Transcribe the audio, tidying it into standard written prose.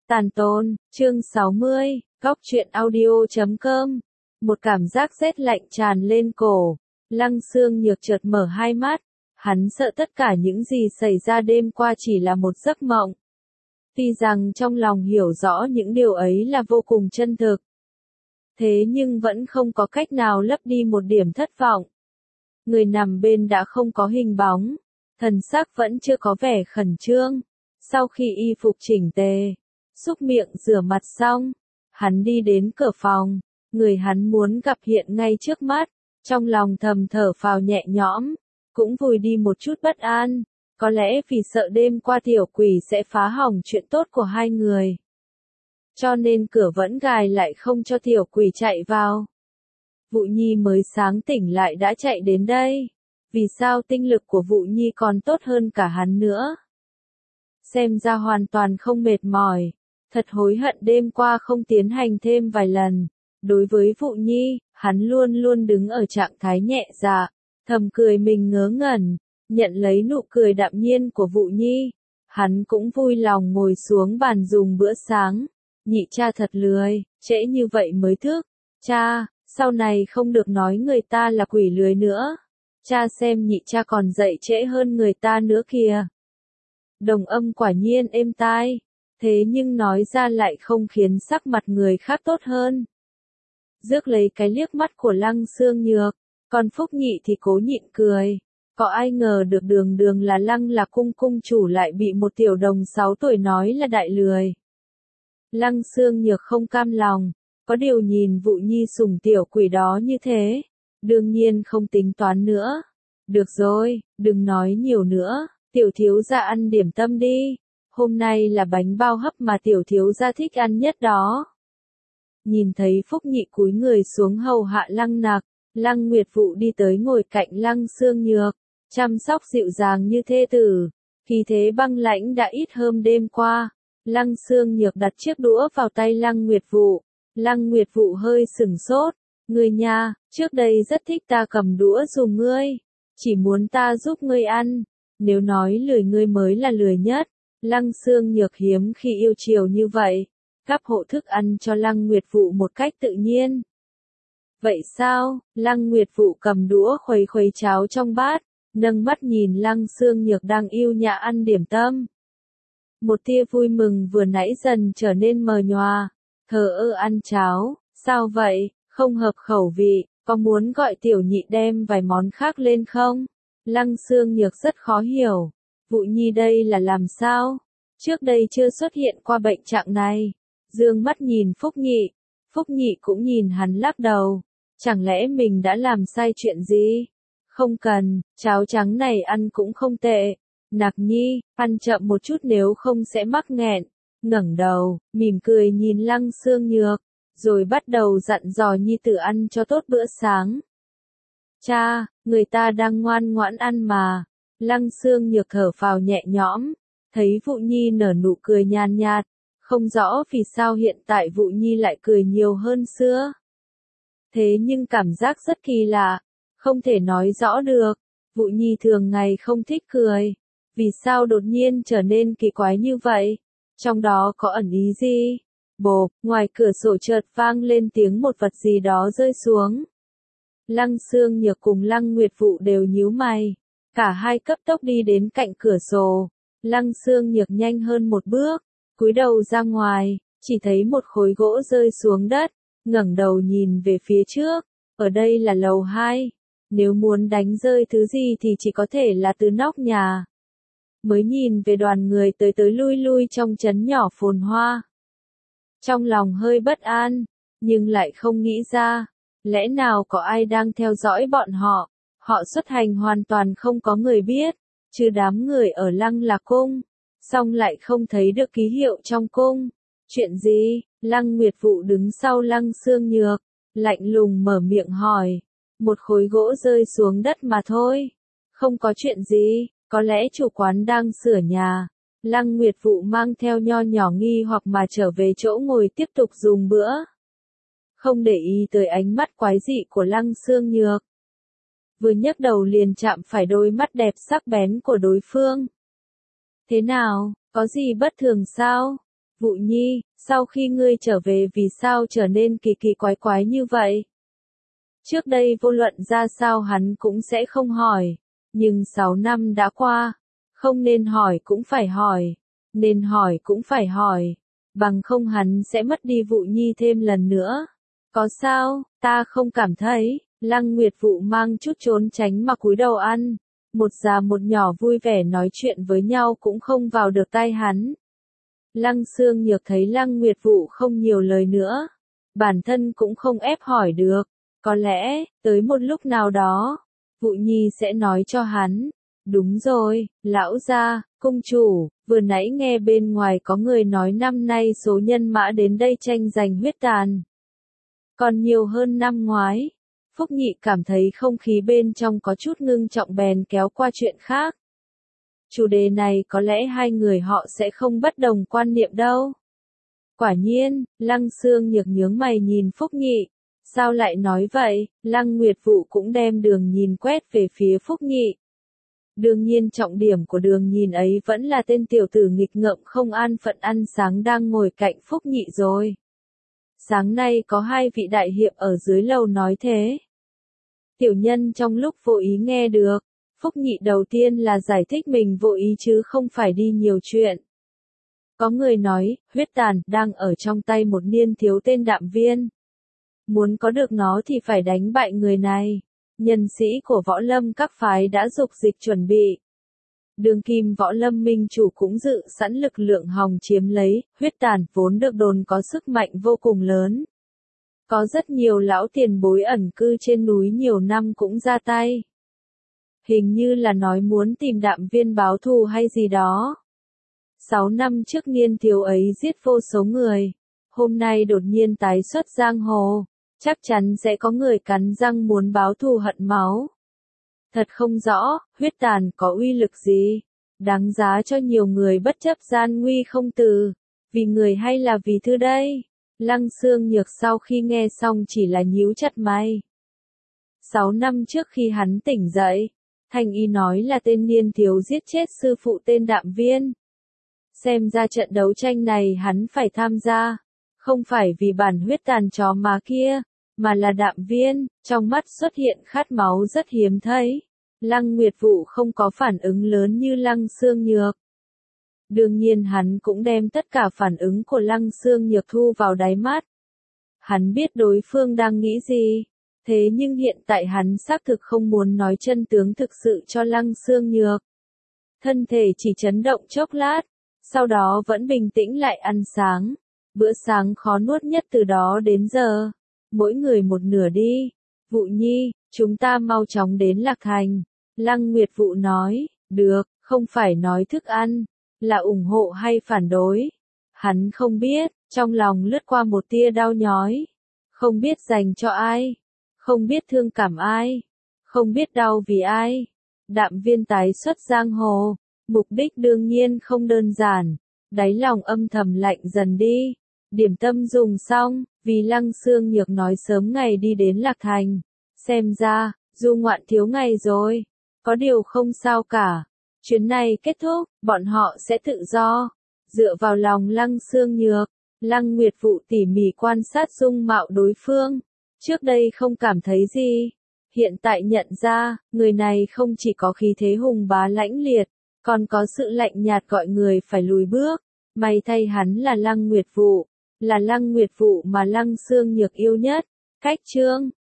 Tàn tôn, chương 60, Góc truyện audio.com. Một cảm giác rét lạnh tràn lên cổ. Lăng Xương Nhược chợt mở hai mắt. Hắn sợ tất cả những gì xảy ra đêm qua chỉ là một giấc mộng. Tuy rằng trong lòng hiểu rõ những điều ấy là vô cùng chân thực. Thế nhưng vẫn không có cách nào lấp đi một điểm thất vọng. Người nằm bên đã không có hình bóng. Thần sắc vẫn chưa có vẻ khẩn trương. Sau khi y phục chỉnh tề, xúc miệng rửa mặt xong, hắn đi đến cửa phòng, người hắn muốn gặp hiện ngay trước mắt, trong lòng thầm thở phào nhẹ nhõm, cũng vùi đi một chút bất an, có lẽ vì sợ đêm qua tiểu quỷ sẽ phá hỏng chuyện tốt của hai người. Cho nên cửa vẫn gài lại không cho tiểu quỷ chạy vào. Vũ Nhi mới sáng tỉnh lại đã chạy đến đây, vì sao tinh lực của Vũ Nhi còn tốt hơn cả hắn nữa? Xem ra hoàn toàn không mệt mỏi. Thật hối hận đêm qua không tiến hành thêm vài lần. Đối với Vũ Nhi, hắn luôn luôn đứng ở trạng thái nhẹ dạ, thầm cười mình ngớ ngẩn, nhận lấy nụ cười đạm nhiên của Vũ Nhi. Hắn cũng vui lòng ngồi xuống bàn dùng bữa sáng. Nhị cha thật lười, trễ như vậy mới thức. Cha, sau này không được nói người ta là quỷ lười nữa. Cha xem nhị cha còn dậy trễ hơn người ta nữa kìa. Đồng âm quả nhiên êm tai, thế nhưng nói ra lại không khiến sắc mặt người khác tốt hơn. Rước lấy cái liếc mắt của Lăng Xương Nhược, còn Phúc Nhị thì cố nhịn cười. Có ai ngờ được đường đường là Lăng là cung cung chủ lại bị một tiểu đồng 6 tuổi nói là đại lười. Lăng Xương Nhược không cam lòng, có điều nhìn Vũ Nhi sủng tiểu quỷ đó như thế, đương nhiên không tính toán nữa. Được rồi, đừng nói nhiều nữa. Tiểu thiếu gia ăn điểm tâm đi, hôm nay là bánh bao hấp mà tiểu thiếu gia thích ăn nhất đó. Nhìn thấy Phúc Nhị cúi người xuống hầu hạ Lăng Nặc, Lăng Nguyệt Vụ đi tới ngồi cạnh Lăng Xương Nhược, chăm sóc dịu dàng như thê tử, khí thế băng lãnh đã ít hôm đêm qua. Lăng Xương Nhược đặt chiếc đũa vào tay Lăng Nguyệt Vụ, Lăng Nguyệt Vụ hơi sửng sốt, ngươi nha, trước đây rất thích ta cầm đũa dùm ngươi, chỉ muốn ta giúp ngươi ăn. Nếu nói lười ngươi mới là lười nhất. Lăng Xương Nhược hiếm khi yêu chiều như vậy, gắp hộ thức ăn cho Lăng Nguyệt Vụ một cách tự nhiên. Vậy sao? Lăng Nguyệt Vụ cầm đũa khuấy khuấy cháo trong bát, nâng mắt nhìn Lăng Xương Nhược đang yêu nhã ăn điểm tâm. Một tia vui mừng vừa nãy dần trở nên mờ nhòa, thờ ơ ăn cháo, sao vậy, không hợp khẩu vị, có muốn gọi tiểu nhị đem vài món khác lên không? Lăng Xương Nhược rất khó hiểu, Vũ Nhi đây là làm sao? Trước đây chưa xuất hiện qua bệnh trạng này. Dương mắt nhìn Phúc Nhị cũng nhìn hắn lắc đầu. Chẳng lẽ mình đã làm sai chuyện gì? Không cần, cháo trắng này ăn cũng không tệ. Nặc Nhi, ăn chậm một chút nếu không sẽ mắc nghẹn. Ngẩng đầu, mỉm cười nhìn Lăng Xương Nhược, rồi bắt đầu dặn dò Nhi tử ăn cho tốt bữa sáng. Cha, người ta đang ngoan ngoãn ăn mà. Lăng Xương Nhược thở phào nhẹ nhõm, thấy Vũ Nhi nở nụ cười nhàn nhạt, không rõ vì sao hiện tại Vũ Nhi lại cười nhiều hơn xưa. Thế nhưng cảm giác rất kỳ lạ, không thể nói rõ được. Vũ Nhi thường ngày không thích cười, vì sao đột nhiên trở nên kỳ quái như vậy? Trong đó có ẩn ý gì? Bộp, ngoài cửa sổ chợt vang lên tiếng một vật gì đó rơi xuống. Lăng Xương Nhược cùng Lăng Nguyệt Vụ đều nhíu mày, cả hai cấp tốc đi đến cạnh cửa sổ. Lăng Xương Nhược nhanh hơn một bước, cúi đầu ra ngoài, chỉ thấy một khối gỗ rơi xuống đất, ngẩng đầu nhìn về phía trước, ở đây là lầu 2, nếu muốn đánh rơi thứ gì thì chỉ có thể là từ nóc nhà. Mới nhìn về đoàn người tới tới lui lui trong trấn nhỏ phồn hoa. Trong lòng hơi bất an, nhưng lại không nghĩ ra. Lẽ nào có ai đang theo dõi bọn họ? Họ xuất hành hoàn toàn không có người biết, trừ đám người ở Lăng Lạc Cung, song lại không thấy được ký hiệu trong cung. Chuyện gì? Lăng Nguyệt Vụ đứng sau Lăng Xương Nhược, lạnh lùng mở miệng hỏi. Một khối gỗ rơi xuống đất mà thôi. Không có chuyện gì, có lẽ chủ quán đang sửa nhà. Lăng Nguyệt Vụ mang theo nho nhỏ nghi hoặc mà trở về chỗ ngồi tiếp tục dùng bữa. Không để ý tới ánh mắt quái dị của Lăng Xương Nhược. Vừa nhấc đầu liền chạm phải đôi mắt đẹp sắc bén của đối phương. Thế nào, có gì bất thường sao? Vụ Nhi, sau khi ngươi trở về vì sao trở nên kỳ kỳ quái quái như vậy? Trước đây vô luận ra sao hắn cũng sẽ không hỏi, nhưng 6 năm đã qua, không nên hỏi cũng phải hỏi, nên hỏi cũng phải hỏi, bằng không hắn sẽ mất đi Vụ Nhi thêm lần nữa. Có sao, ta không cảm thấy. Lăng Nguyệt Vụ mang chút trốn tránh mà cúi đầu ăn, một già một nhỏ vui vẻ nói chuyện với nhau cũng không vào được tai hắn. Lăng Xương Nhược thấy Lăng Nguyệt Vụ không nhiều lời nữa, bản thân cũng không ép hỏi được, có lẽ, tới một lúc nào đó, Vụ Nhi sẽ nói cho hắn. Đúng rồi, lão gia, cung chủ, vừa nãy nghe bên ngoài có người nói năm nay số nhân mã đến đây tranh giành huyết tàn còn nhiều hơn năm ngoái. Phúc Nhị cảm thấy không khí bên trong có chút ngưng trọng bèn kéo qua chuyện khác. Chủ đề này có lẽ hai người họ sẽ không bất đồng quan niệm đâu. Quả nhiên, Lăng Xương Nhược nhướng mày nhìn Phúc Nhị. Sao lại nói vậy? Lăng Nguyệt Vụ cũng đem đường nhìn quét về phía Phúc Nhị. Đương nhiên trọng điểm của đường nhìn ấy vẫn là tên tiểu tử nghịch ngợm không an phận ăn sáng đang ngồi cạnh Phúc Nhị rồi. Sáng nay có hai vị đại hiệp ở dưới lầu nói thế. Tiểu nhân trong lúc vô ý nghe được, Phúc Nhị đầu tiên là giải thích mình vô ý chứ không phải đi nhiều chuyện. Có người nói, huyết tàn đang ở trong tay một niên thiếu tên Đạm Viên. Muốn có được nó thì phải đánh bại người này. Nhân sĩ của võ lâm các phái đã dục dịch chuẩn bị. Đương kim võ lâm minh chủ cũng dự sẵn lực lượng hòng chiếm lấy, huyết tàn vốn được đồn có sức mạnh vô cùng lớn. Có rất nhiều lão tiền bối ẩn cư trên núi nhiều năm cũng ra tay. Hình như là nói muốn tìm Đạm Viên báo thù hay gì đó. 6 năm trước niên thiếu ấy giết vô số người. Hôm nay đột nhiên tái xuất giang hồ. Chắc chắn sẽ có người cắn răng muốn báo thù hận máu. Thật không rõ, huyết tàn có uy lực gì? Đáng giá cho nhiều người bất chấp gian nguy không từ. Vì người hay là vì thư đây? Lăng Xương Nhược sau khi nghe xong chỉ là nhíu chặt mày. 6 năm trước khi hắn tỉnh dậy, Thanh Y nói là tên niên thiếu giết chết sư phụ tên Đạm Viên. Xem ra trận đấu tranh này hắn phải tham gia, không phải vì bản huyết tàn chó má kia, mà là Đạm Viên, trong mắt xuất hiện khát máu rất hiếm thấy. Lăng Nguyệt Vụ không có phản ứng lớn như Lăng Xương Nhược. Đương nhiên hắn cũng đem tất cả phản ứng của Lăng Xương Nhược thu vào đáy mắt. Hắn biết đối phương đang nghĩ gì, thế nhưng hiện tại hắn xác thực không muốn nói chân tướng thực sự cho Lăng Xương Nhược. Thân thể chỉ chấn động chốc lát, sau đó vẫn bình tĩnh lại ăn sáng. Bữa sáng khó nuốt nhất từ đó đến giờ. Mỗi người một nửa đi. Vụ Nhi, chúng ta mau chóng đến Lạc Thành. Lăng Nguyệt Vụ nói, được, không phải nói thức ăn, là ủng hộ hay phản đối. Hắn không biết, trong lòng lướt qua một tia đau nhói. Không biết dành cho ai, không biết thương cảm ai, không biết đau vì ai. Đạm Viên tái xuất giang hồ, mục đích đương nhiên không đơn giản. Đáy lòng âm thầm lạnh dần đi. Điểm tâm dùng xong, vì Lăng Xương Nhược nói sớm ngày đi đến Lạc Thành. Xem ra, du ngoạn thiếu ngày rồi. Có điều không sao cả. Chuyến này kết thúc, bọn họ sẽ tự do. Dựa vào lòng Lăng Xương Nhược, Lăng Nguyệt Vụ tỉ mỉ quan sát dung mạo đối phương. Trước đây không cảm thấy gì. Hiện tại nhận ra, người này không chỉ có khí thế hùng bá lãnh liệt, còn có sự lạnh nhạt gọi người phải lùi bước. May thay hắn là Lăng Nguyệt Vụ. Là Lăng Nguyệt Vụ mà Lăng Xương Nhược yêu nhất. Cách chương